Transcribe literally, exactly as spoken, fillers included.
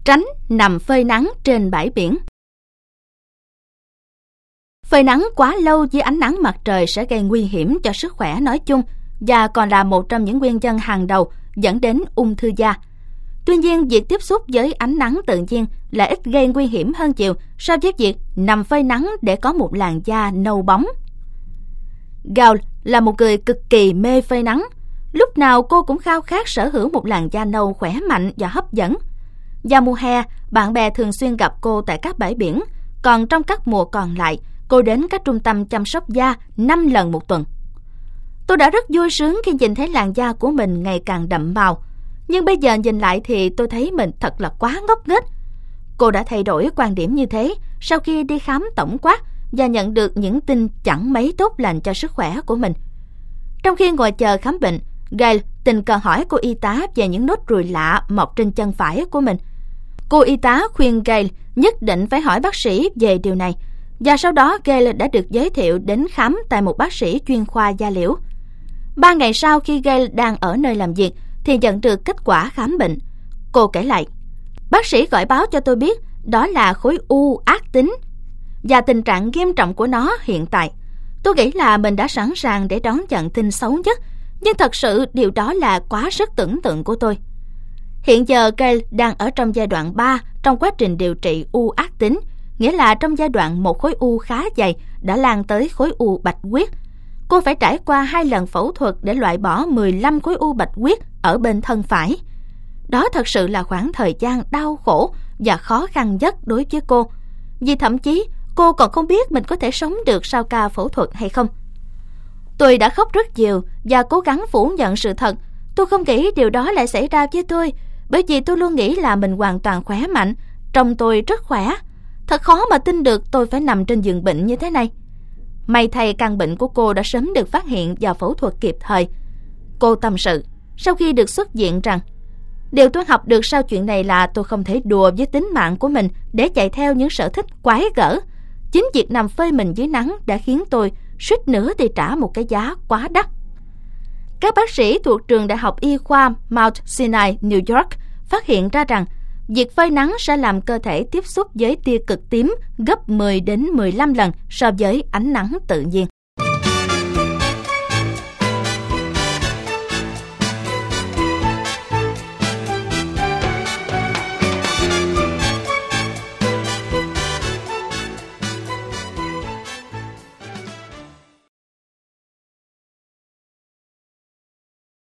Tránh nằm phơi nắng trên bãi biển. Phơi nắng quá lâu dưới ánh nắng mặt trời sẽ gây nguy hiểm cho sức khỏe nói chung và còn là một trong những nguyên nhân hàng đầu dẫn đến ung thư da. Tuy nhiên, việc tiếp xúc với ánh nắng tự nhiên là ít gây nguy hiểm hơn nhiều so với việc nằm phơi nắng để có một làn da nâu bóng. Gail là một người cực kỳ mê phơi nắng. Lúc nào cô cũng khao khát sở hữu một làn da nâu khỏe mạnh và hấp dẫn. Vào mùa hè, bạn bè thường xuyên gặp cô tại các bãi biển, còn trong các mùa còn lại, cô đến các trung tâm chăm sóc da năm lần một tuần. Tôi đã rất vui sướng khi nhìn thấy làn da của mình ngày càng đậm màu. Nhưng bây giờ nhìn lại thì tôi thấy mình thật là quá ngốc nghếch. Cô đã thay đổi quan điểm như thế sau khi đi khám tổng quát và nhận được những tin chẳng mấy tốt lành cho sức khỏe của mình. Trong khi ngồi chờ khám bệnh, Gail tình cờ hỏi cô y tá về những nốt ruồi lạ mọc trên chân phải của mình. Cô y tá khuyên Gail nhất định phải hỏi bác sĩ về điều này, và sau đó Gail đã được giới thiệu đến khám tại một bác sĩ chuyên khoa da liễu. Ba ngày sau khi Gail đang ở nơi làm việc thì nhận được kết quả khám bệnh. Cô kể lại, bác sĩ gọi báo cho tôi biết đó là khối u ác tính và tình trạng nghiêm trọng của nó hiện tại. Tôi nghĩ là mình đã sẵn sàng để đón nhận tin xấu nhất, nhưng thật sự điều đó là quá sức tưởng tượng của tôi. Hiện giờ Gail đang ở trong giai đoạn ba trong quá trình điều trị u ác tính, nghĩa là trong giai đoạn một khối u khá dày đã lan tới khối u bạch huyết. Cô phải trải qua hai lần phẫu thuật để loại bỏ mười lăm khối u bạch huyết ở bên thân phải. Đó thật sự là khoảng thời gian đau khổ và khó khăn nhất đối với cô, vì thậm chí cô còn không biết mình có thể sống được sau ca phẫu thuật hay không. Tôi đã khóc rất nhiều và cố gắng phủ nhận sự thật. Tôi không nghĩ điều đó lại xảy ra với tôi, bởi vì tôi luôn nghĩ là mình hoàn toàn khỏe mạnh, trông tôi rất khỏe. Thật khó mà tin được tôi phải nằm trên giường bệnh như thế này. May thay căn bệnh của cô đã sớm được phát hiện và phẫu thuật kịp thời. Cô tâm sự sau khi được xuất viện rằng, điều tôi học được sau chuyện này là tôi không thể đùa với tính mạng của mình để chạy theo những sở thích quái gở. Chính việc nằm phơi mình dưới nắng đã khiến tôi suýt nữa thì trả một cái giá quá đắt. Các bác sĩ thuộc trường Đại học Y khoa Mount Sinai, New York phát hiện ra rằng việc phơi nắng sẽ làm cơ thể tiếp xúc với tia cực tím gấp mười đến mười lăm lần so với ánh nắng tự nhiên.